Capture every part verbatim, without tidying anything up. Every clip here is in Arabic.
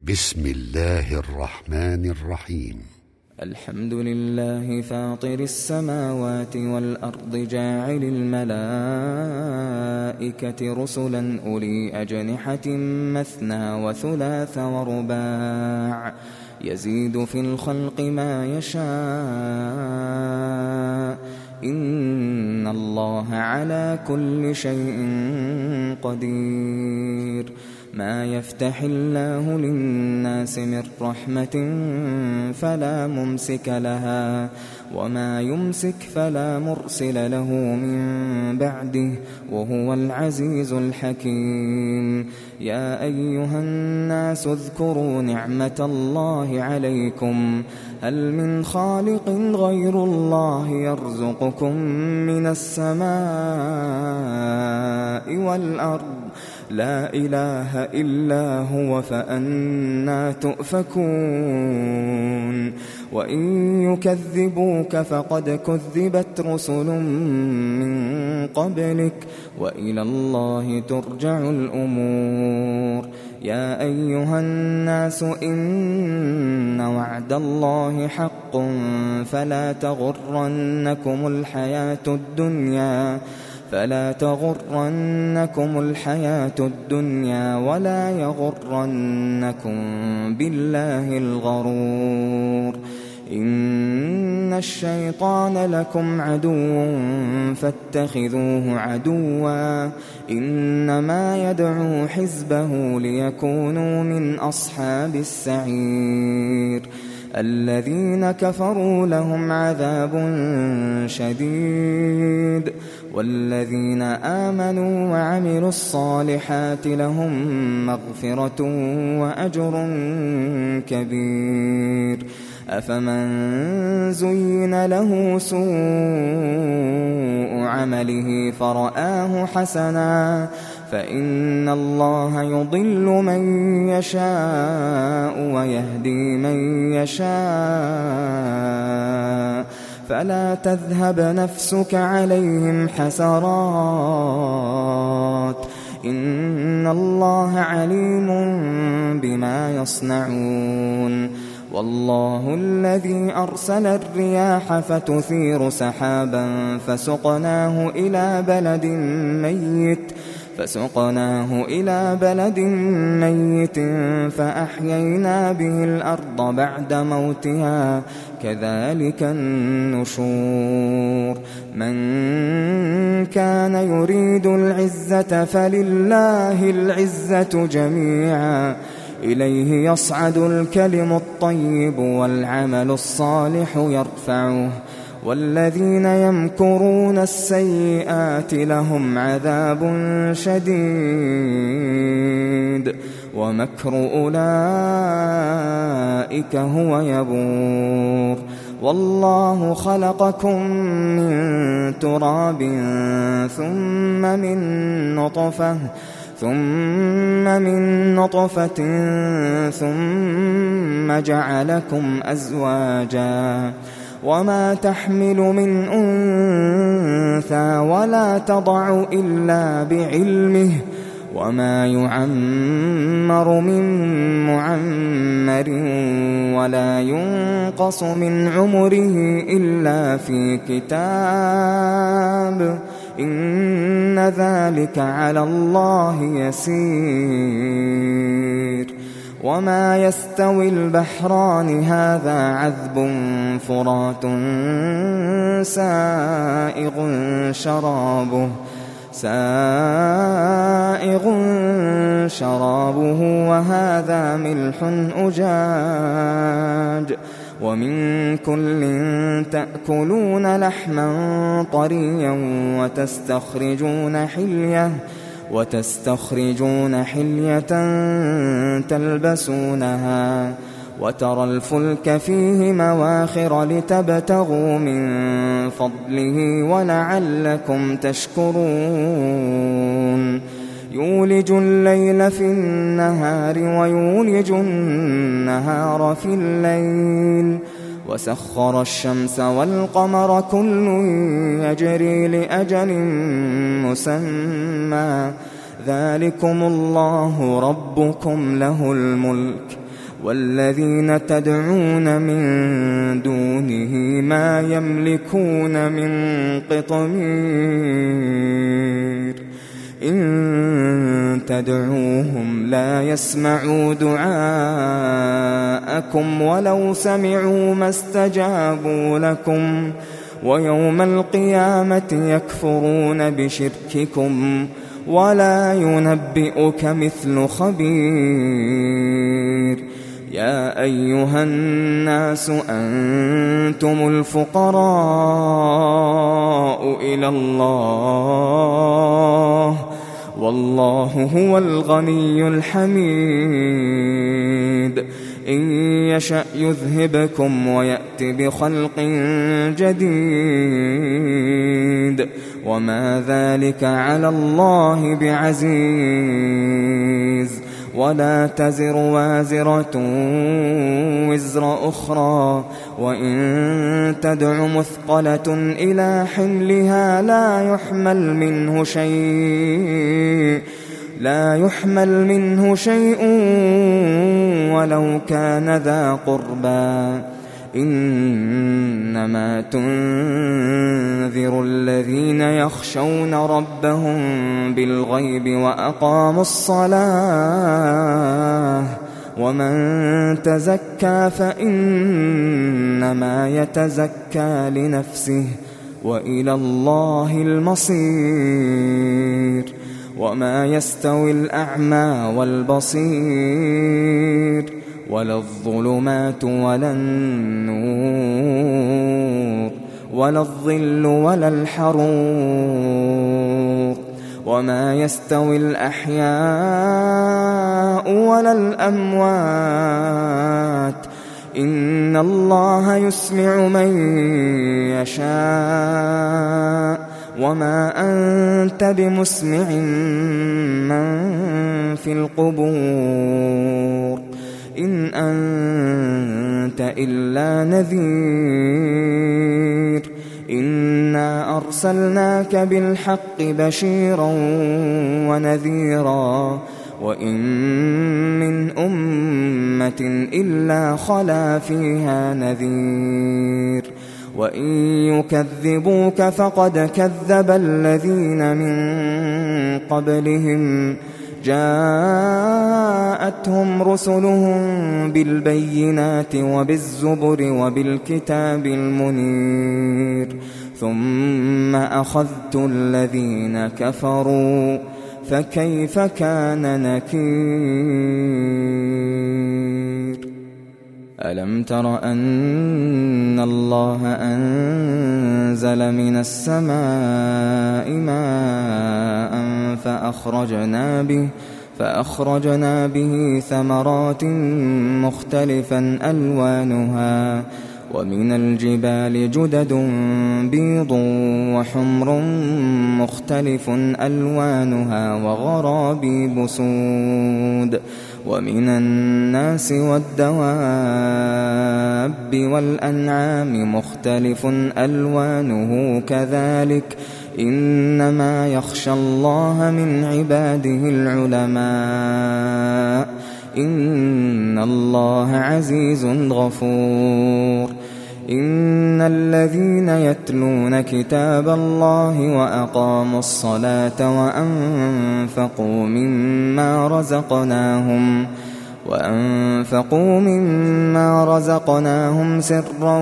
بسم الله الرحمن الرحيم. الحمد لله فاطر السماوات والأرض جاعل الملائكة رسلا أولي أجنحة مثنى وثلاث ورباع يزيد في الخلق ما يشاء إن الله على كل شيء قدير. ما يفتح الله للناس من رحمة فلا ممسك لها وما يمسك فلا مرسل له من بعده وهو العزيز الحكيم. يا أيها الناس اذكروا نعمة الله عليكم هل من خالق غير الله يرزقكم من السماء والأرض لا إله إلا هو فأنى تؤفكون. وإن يكذبوك فقد كذبت رسل من قبلك وإلى الله ترجع الأمور. يا أيها الناس إن وعد الله حق فلا تغرنكم الحياة الدنيا فلا تغرنكم الحياة الدنيا ولا يغرنكم بالله الغرور. إن الشيطان لكم عدو فاتخذوه عدوا إنما يدعو حزبه ليكونوا من أصحاب السعير. الذين كفروا لهم عذاب شديد والذين آمنوا وعملوا الصالحات لهم مغفرة وأجر كبير. أفمن زين له سوء عمله فرآه حسنا فإن الله يضل من يشاء ويهدي من يشاء فلا تذهب نفسك عليهم حسرات إن الله عليم بما يصنعون. والله الذي أرسل الرياح فتثير سحابا فسقناه إلى بلد ميت فسقناه إلى بلد ميت فأحيينا به الأرض بعد موتها كذلك النشور. من كان يريد العزة فلله العزة جميعا إليه يصعد الكلم الطيب والعمل الصالح يرفعه والذين يمكرون السيئات لهم عذاب شديد ومكر أولئك هو يبور. والله خلقكم من تراب ثم من نطفة ثم من نطفة ثم جعلكم أزواجا وما تحمل من أنثى ولا تضع إلا بعلمه وما يعمر من معمر ولا ينقص من عمره إلا في كتاب إن ذلك على الله يسير. وما يستوي البحران هذا عذب فرات سائغ شرابه سائغ شرابه وهذا ملح أجاج ومن كل تأكلون لحما طريا وتستخرجون حلية وتستخرجون حلية تلبسونها وترى الفلك فيه مواخر لتبتغوا من فضله ولعلكم تشكرون. يولج الليل في النهار ويولج النهار في الليل وسخر الشمس والقمر كل يجري لأجل مسمى ذلكم الله ربكم له الملك والذين تدعون من دونه ما يملكون من قطمير إن تدعوهم لا يسمعوا دعاءكم ولو سمعوا ما استجابوا لكم ويوم القيامة يكفرون بشرككم ولا ينبئك مثل خبير يا أيها الناس أنتم الفقراء إلى الله والله هو الغني الحميد إن يشأ يذهبكم ويأت بخلق جديد وما ذلك على الله بعزيز ولا تزر وازرة وزر أخرى وإن تدع مثقلة إلى حملها لا يحمل منه شيء لا يحمل منه شيء ولو كان ذا قربى إنما تنذر الذين يخشون ربهم بالغيب وأقاموا الصلاة ومن تزكى فإنما يتزكى لنفسه وإلى الله المصير وما يستوي الأعمى والبصير ولا الظلمات ولا النور ولا الظل ولا الحرور وما يستوي الأحياء ولا الأموات إن الله يسمع من يشاء وما أنت بمسمع من في القبور إن أنت إلا نذير إنا أرسلناك بالحق بشيرا ونذيرا وإن من أمة إلا خلا فيها نذير وإن يكذبوك فقد كذب الذين من قبلهم جاءتهم رسلهم بالبينات وبالزبر وبالكتاب المنير ثم أخذت الذين كفروا فكيف كان نكير ألم تر أن الله أنزل من السماء ماء فأخرجنا به فأخرجنا به ثمرات مختلفا ألوانها ومن الجبال جدد بيض وحمر مختلف ألوانها وغرابيب سود ومن الناس والدواب والأنعام مختلف ألوانه كذلك إنما يخشى الله من عباده العلماء إن الله عزيز غفور إن الذين يتلون كتاب الله وأقاموا الصلاة وأنفقوا مما رزقناهم وأنفقوا مما رزقناهم سرا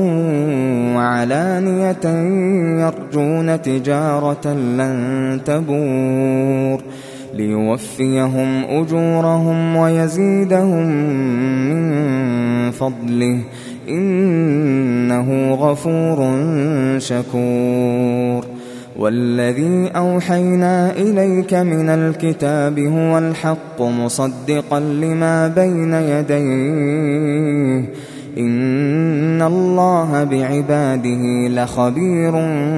وعلانية يرجون تجارة لن تبور ليوفيهم أجورهم ويزيدهم من فضله إنه غفور شكور والذي أوحينا إليك من الكتاب هو الحق مصدقا لما بين يديه إن الله بعباده لخبير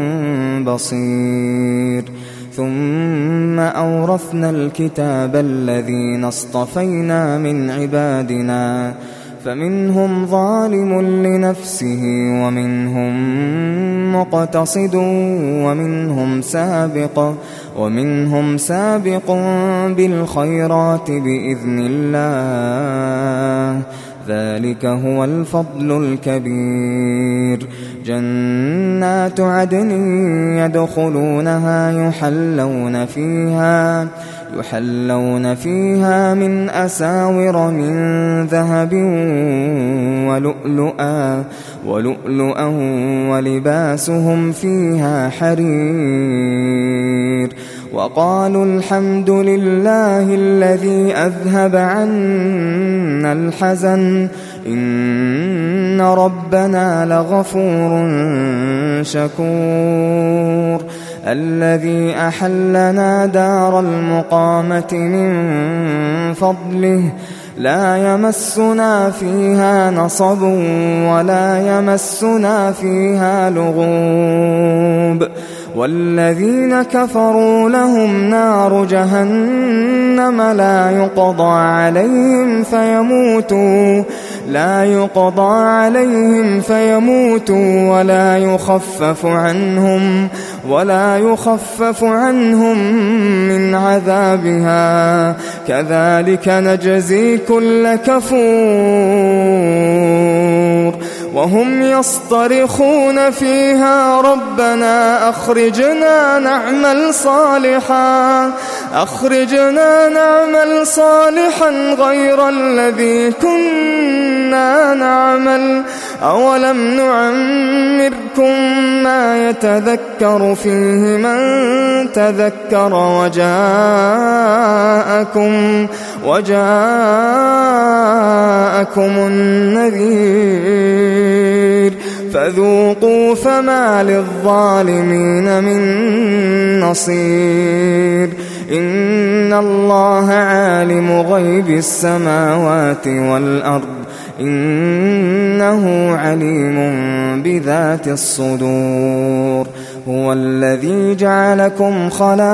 بصير ثم أورثنا الكتاب الذين اصطفينا من عبادنا فمنهم ظالم لنفسه ومنهم مقتصد ومنهم سابق ومنهم سابق بالخيرات بإذن الله ذلك هو الفضل الكبير. جنات عدن يدخلونها يحلون فيها يحلون فيها من أساور من ذهب ولؤلؤا ولؤلؤا ولباسهم فيها حرير. وقالوا الحمد لله الذي أذهب عنا الحزن إن ربنا لغفور شكور. الذي أحلنا دار المقامة من فضله لا يمسنا فيها نصب ولا يمسنا فيها لغوب. والذين كفروا لهم نار جهنم لا يقضى عليهم فيموتوا لا يقضى عليهم فيموتوا ولا يخفف عنهم ولا يخفف عنهم من عذابها كذلك نجزي كل كفور. وهم يصطرخون فيها ربنا أخرجنا نعمل صالحا أخرجنا نعمل صالحا غير الذي كنا نعمل أولم نعمركم ما يتذكر فيه من تذكر وجاءكم وجاءكم النذير فذوقوا فما للظالمين من نصير. إن الله عالم غيب السماوات والأرض إنه عليم بذات الصدور. هو الذي جعلكم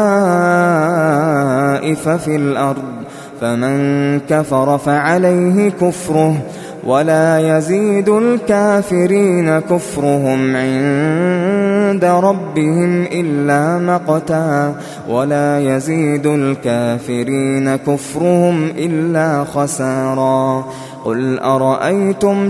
خلائف في الأرض فمن كفر فعليه كفره ولا يزيد الكافرين كفرهم عند ربهم إلا مقتا ولا يزيد الكافرين كفرهم إلا خسارا. قل أرأيتم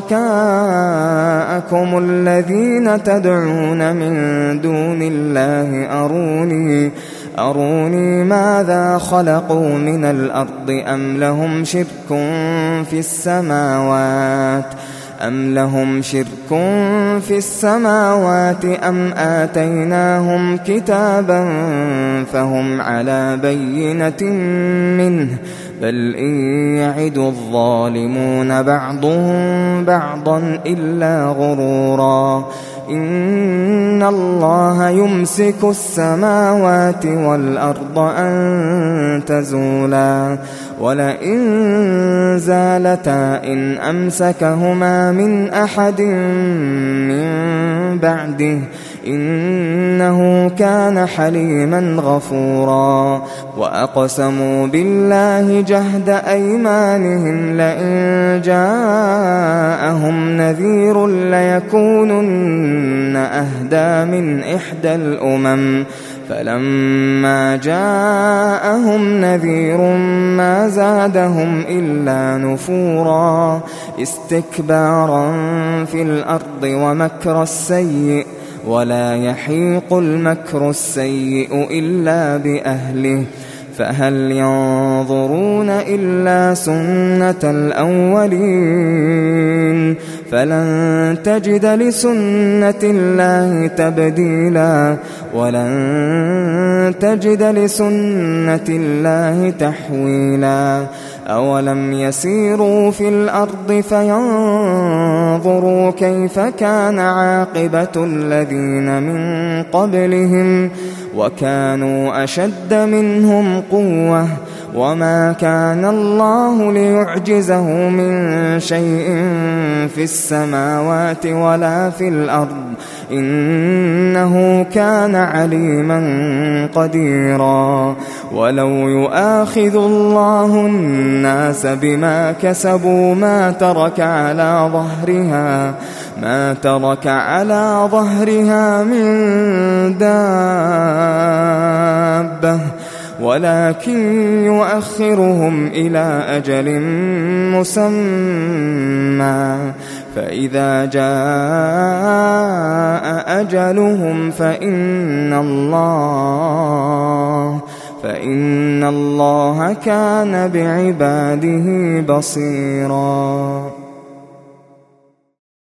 شركاءكم الذين تدعون من دون الله أروني أروني ماذا خلقوا من الأرض أم لهم شرك في السماوات أم لهم شرك في السماوات أم آتيناهم كتابا فهم على بينة منه بل إن يعد الظالمون بعضهم بعضا إلا غرورا. إن الله يمسك السماوات والأرض أن تزولا ولئن زالتا إن أمسكهما من أحد من بعده إنه كان حليما غفورا. وأقسموا بالله جهد أيمانهم لئن جاءهم نذير ليكونن أهدى من إحدى الأمم فلما جاءهم نذير ما زادهم إلا نفورا استكبارا في الأرض ومكر السيء ولا يحيق المكر السيء إلا بأهله فهل ينظرون إلا سنة الأولين فلن تجد لسنة الله تبديلا ولن تجد لسنة الله تحويلا. أولم يسيروا في الأرض فينظروا كيف كان عاقبة الذين من قبلهم وكانوا أشد منهم قوة وما كان الله ليعجزه من شيء في السماوات ولا في الأرض إنه كان عليما قديرا. ولو يؤاخذ الله الناس بما كسبوا ما ترك على ظهرها ما ترك على ظهرها من دابة ولكن يؤخرهم إلى أجل مسمى فإذا جاء أجلهم فإن الله فإن الله كان بعباده بصيرا.